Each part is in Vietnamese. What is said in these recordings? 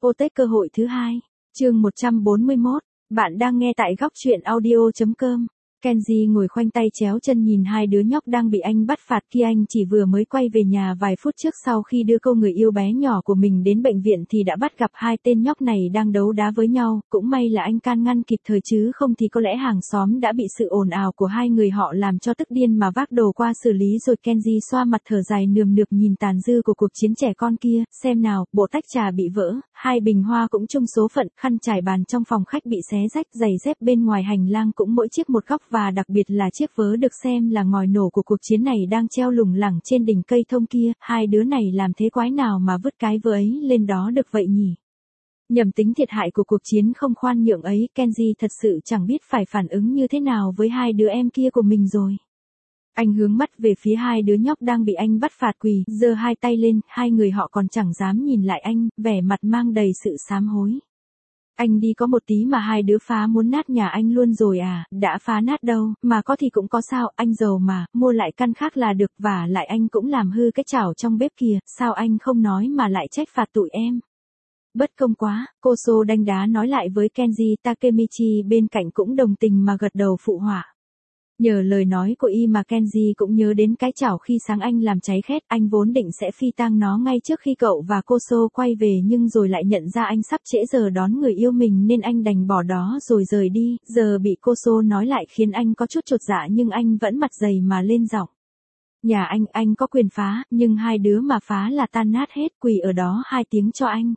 Apotech cơ hội thứ hai. Chương 141. Bạn đang nghe tại góc truyện audio.com. Kenji ngồi khoanh tay chéo chân nhìn hai đứa nhóc đang bị anh bắt phạt kia. Anh chỉ vừa mới quay về nhà vài phút trước sau khi đưa cô người yêu bé nhỏ của mình đến bệnh viện thì đã bắt gặp hai tên nhóc này đang đấu đá với nhau. Cũng may là anh can ngăn kịp thời chứ không thì có lẽ hàng xóm đã bị sự ồn ào của hai người họ làm cho tức điên mà vác đồ qua xử lý rồi. Kenji xoa mặt thở dài nườm nượp nhìn tàn dư của cuộc chiến trẻ con kia. Xem nào, bộ tách trà bị vỡ, hai bình hoa cũng chung số phận, khăn trải bàn trong phòng khách bị xé rách, giày dép bên ngoài hành lang cũng mỗi chiếc một góc và đặc biệt là chiếc vớ được xem là ngòi nổ của cuộc chiến này đang treo lủng lẳng trên đỉnh cây thông kia. Hai đứa này làm thế quái nào mà vứt cái vớ ấy lên đó được vậy nhỉ? Nhầm tính thiệt hại của cuộc chiến không khoan nhượng ấy, Kenji thật sự chẳng biết phải phản ứng như thế nào với hai đứa em kia của mình rồi. Anh hướng mắt về phía hai đứa nhóc đang bị anh bắt phạt quỳ, giơ hai tay lên, hai người họ còn chẳng dám nhìn lại anh, vẻ mặt mang đầy sự sám hối. Anh đi có một tí mà hai đứa phá muốn nát nhà anh luôn rồi à? Đã phá nát đâu, mà có thì cũng có sao, anh giàu mà, mua lại căn khác là được, và lại anh cũng làm hư cái chảo trong bếp kìa, sao anh không nói mà lại trách phạt tụi em? Bất công quá, Koso đanh đá nói lại với Kenji. Takemichi bên cạnh cũng đồng tình mà gật đầu phụ họa. Nhờ lời nói của y mà Kenji cũng nhớ đến cái chảo khi sáng anh làm cháy khét. Anh vốn định sẽ phi tang nó ngay trước khi cậu và Koso quay về nhưng rồi lại nhận ra anh sắp trễ giờ đón người yêu mình nên anh đành bỏ đó rồi rời đi. Giờ bị Koso nói lại khiến anh có chút chột dạ nhưng anh vẫn mặt dày mà lên giọng. Nhà anh có quyền phá, nhưng hai đứa mà phá là tan nát hết, quỳ ở đó 2 tiếng cho anh.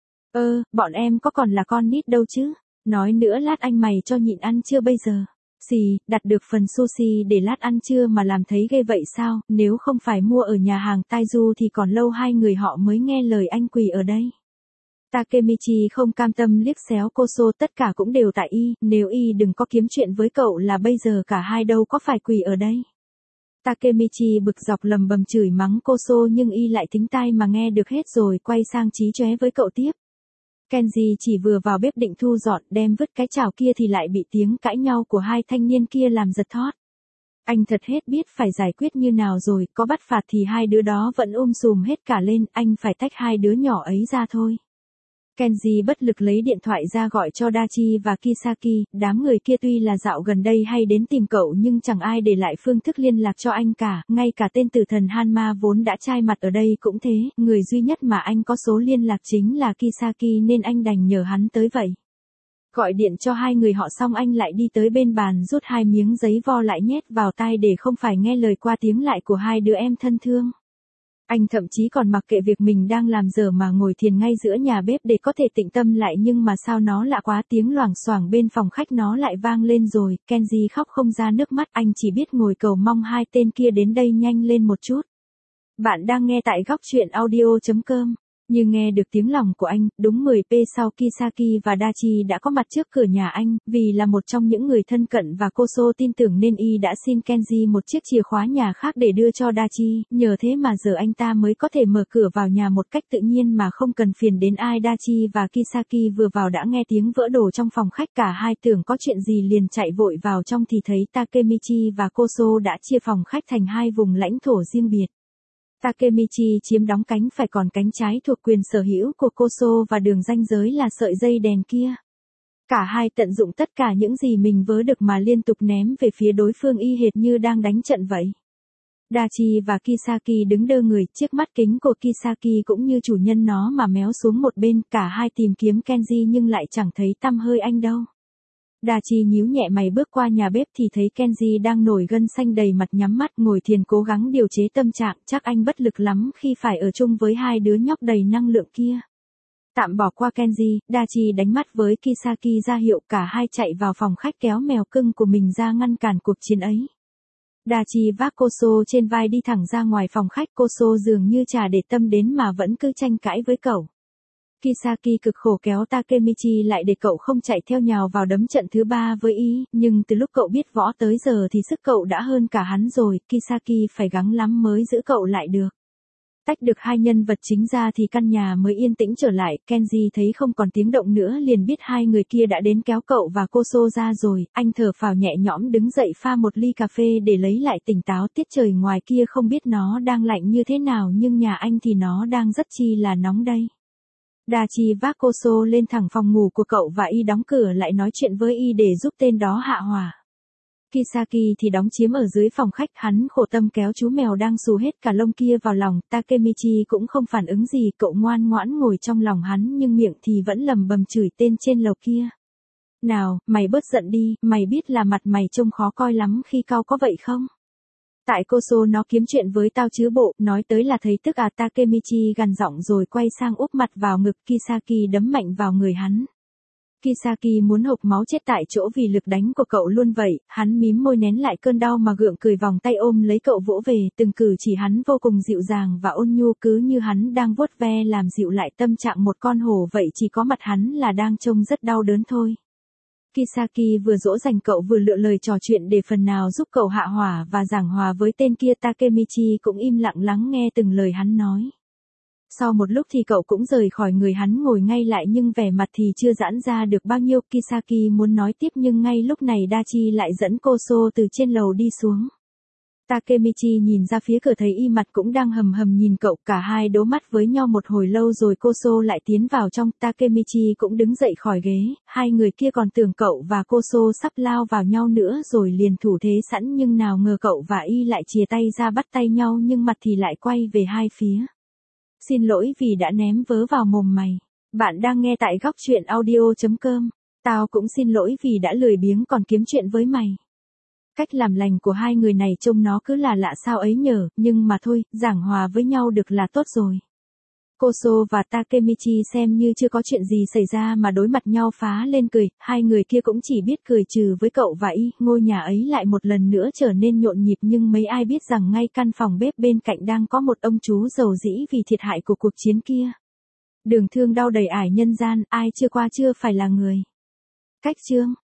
Bọn em có còn là con nít đâu chứ. Nói nữa lát anh mày cho nhịn ăn chưa bây giờ. Xì, đặt được phần sushi để lát ăn trưa mà làm thấy ghê vậy sao, nếu không phải mua ở nhà hàng Taiju thì còn lâu hai người họ mới nghe lời anh quỳ ở đây. Takemichi không cam tâm liếc xéo Koso, tất cả cũng đều tại y, nếu y đừng có kiếm chuyện với cậu là bây giờ cả hai đâu có phải quỳ ở đây. Takemichi bực dọc lầm bầm chửi mắng Koso nhưng y lại thính tai mà nghe được hết rồi quay sang chí chóe với cậu tiếp. Kenji chỉ vừa vào bếp định thu dọn đem vứt cái chảo kia thì lại bị tiếng cãi nhau của hai thanh niên kia làm giật thót. Anh thật hết biết phải giải quyết như nào rồi, có bắt phạt thì hai đứa đó vẫn sùm hết cả lên, anh phải tách hai đứa nhỏ ấy ra thôi. Kenji bất lực lấy điện thoại ra gọi cho Dachi và Kisaki, đám người kia tuy là dạo gần đây hay đến tìm cậu nhưng chẳng ai để lại phương thức liên lạc cho anh cả, ngay cả tên tử thần Hanma vốn đã chai mặt ở đây cũng thế, người duy nhất mà anh có số liên lạc chính là Kisaki nên anh đành nhờ hắn tới vậy. Gọi điện cho hai người họ xong anh lại đi tới bên bàn rút 2 miếng giấy vo lại nhét vào tai để không phải nghe lời qua tiếng lại của hai đứa em thân thương. Anh thậm chí còn mặc kệ việc mình đang làm dở mà ngồi thiền ngay giữa nhà bếp để có thể tĩnh tâm lại nhưng mà sao nó lạ quá, tiếng loảng xoảng bên phòng khách nó lại vang lên rồi. Kenji khóc không ra nước mắt, anh chỉ biết ngồi cầu mong hai tên kia đến đây nhanh lên một chút. Bạn đang nghe tại góc truyện audio.com. Như nghe được tiếng lòng của anh, đúng 10p sau Kisaki và Dachi đã có mặt trước cửa nhà anh, vì là một trong những người thân cận và Koso tin tưởng nên y đã xin Kenji một chiếc chìa khóa nhà khác để đưa cho Dachi, nhờ thế mà giờ anh ta mới có thể mở cửa vào nhà một cách tự nhiên mà không cần phiền đến ai. Dachi và Kisaki vừa vào đã nghe tiếng vỡ đồ trong phòng khách, cả hai tưởng có chuyện gì liền chạy vội vào trong thì thấy Takemichi và Koso đã chia phòng khách thành 2 vùng lãnh thổ riêng biệt. Takemichi chiếm đóng cánh phải còn cánh trái thuộc quyền sở hữu của Koso và đường ranh giới là sợi dây đèn kia. Cả hai tận dụng tất cả những gì mình vớ được mà liên tục ném về phía đối phương y hệt như đang đánh trận vậy. Dachi và Kisaki đứng đơ người, chiếc mắt kính của Kisaki cũng như chủ nhân nó mà méo xuống một bên, cả hai tìm kiếm Kenji nhưng lại chẳng thấy tăm hơi anh đâu. Dachi nhíu nhẹ mày bước qua nhà bếp thì thấy Kenji đang nổi gân xanh đầy mặt nhắm mắt ngồi thiền cố gắng điều chế tâm trạng, chắc anh bất lực lắm khi phải ở chung với hai đứa nhóc đầy năng lượng kia. Tạm bỏ qua Kenji, Dachi đánh mắt với Kisaki ra hiệu, cả hai chạy vào phòng khách kéo mèo cưng của mình ra ngăn cản cuộc chiến ấy. Dachi vác Koso trên vai đi thẳng ra ngoài phòng khách, Koso dường như chả để tâm đến mà vẫn cứ tranh cãi với cậu. Kisaki cực khổ kéo Takemichi lại để cậu không chạy theo nhào vào đấm trận thứ 3 với y, nhưng từ lúc cậu biết võ tới giờ thì sức cậu đã hơn cả hắn rồi, Kisaki phải gắng lắm mới giữ cậu lại được. Tách được hai nhân vật chính ra thì căn nhà mới yên tĩnh trở lại, Kenji thấy không còn tiếng động nữa liền biết hai người kia đã đến kéo cậu và Koso ra rồi, anh thở phào nhẹ nhõm đứng dậy pha một ly cà phê để lấy lại tỉnh táo. Tiết trời ngoài kia không biết nó đang lạnh như thế nào nhưng nhà anh thì nó đang rất chi là nóng đây. Dachi vác Koso lên thẳng phòng ngủ của cậu và y đóng cửa lại nói chuyện với y để giúp tên đó hạ hỏa. Kisaki thì đóng chiếm ở dưới phòng khách, hắn khổ tâm kéo chú mèo đang xù hết cả lông kia vào lòng. Takemichi cũng không phản ứng gì, cậu ngoan ngoãn ngồi trong lòng hắn nhưng miệng thì vẫn lầm bầm chửi tên trên lầu kia. Nào, mày bớt giận đi, mày biết là mặt mày trông khó coi lắm khi cau có vậy không? Tại Koso nó kiếm chuyện với tao chứ bộ, nói tới là thấy tức à. Takemichi gằn giọng rồi quay sang úp mặt vào ngực Kisaki đấm mạnh vào người hắn. Kisaki muốn hộc máu chết tại chỗ vì lực đánh của cậu luôn vậy, hắn mím môi nén lại cơn đau mà gượng cười vòng tay ôm lấy cậu vỗ về, từng cử chỉ hắn vô cùng dịu dàng và ôn nhu, cứ như hắn đang vuốt ve làm dịu lại tâm trạng một con hổ vậy, chỉ có mặt hắn là đang trông rất đau đớn thôi. Kisaki vừa dỗ dành cậu vừa lựa lời trò chuyện để phần nào giúp cậu hạ hỏa và giảng hòa với tên kia. Takemichi cũng im lặng lắng nghe từng lời hắn nói. Sau một lúc thì cậu cũng rời khỏi người hắn, ngồi ngay lại nhưng vẻ mặt thì chưa giãn ra được bao nhiêu. Kisaki muốn nói tiếp nhưng ngay lúc này Dachi lại dẫn Koso từ trên lầu đi xuống. Takemichi nhìn ra phía cửa thấy y mặt cũng đang hầm hầm nhìn cậu, cả hai đố mắt với nhau một hồi lâu rồi Koso lại tiến vào trong. Takemichi cũng đứng dậy khỏi ghế, hai người kia còn tưởng cậu và Koso sắp lao vào nhau nữa rồi liền thủ thế sẵn, nhưng nào ngờ cậu và y lại chìa tay ra bắt tay nhau nhưng mặt thì lại quay về hai phía. Xin lỗi vì đã ném vớ vào mồm mày. Bạn đang nghe tại góc truyện audio.com. Tao cũng xin lỗi vì đã lười biếng còn kiếm chuyện với mày. Cách làm lành của hai người này trông nó cứ là lạ sao ấy nhở, nhưng mà thôi, giảng hòa với nhau được là tốt rồi. Koso và Takemichi xem như chưa có chuyện gì xảy ra mà đối mặt nhau phá lên cười, hai người kia cũng chỉ biết cười trừ với cậu và y. Ngôi nhà ấy lại một lần nữa trở nên nhộn nhịp nhưng mấy ai biết rằng ngay căn phòng bếp bên cạnh đang có một ông chú rầu rĩ vì thiệt hại của cuộc chiến kia. Đường thương đau đầy ải nhân gian, ai chưa qua chưa phải là người. Cách chương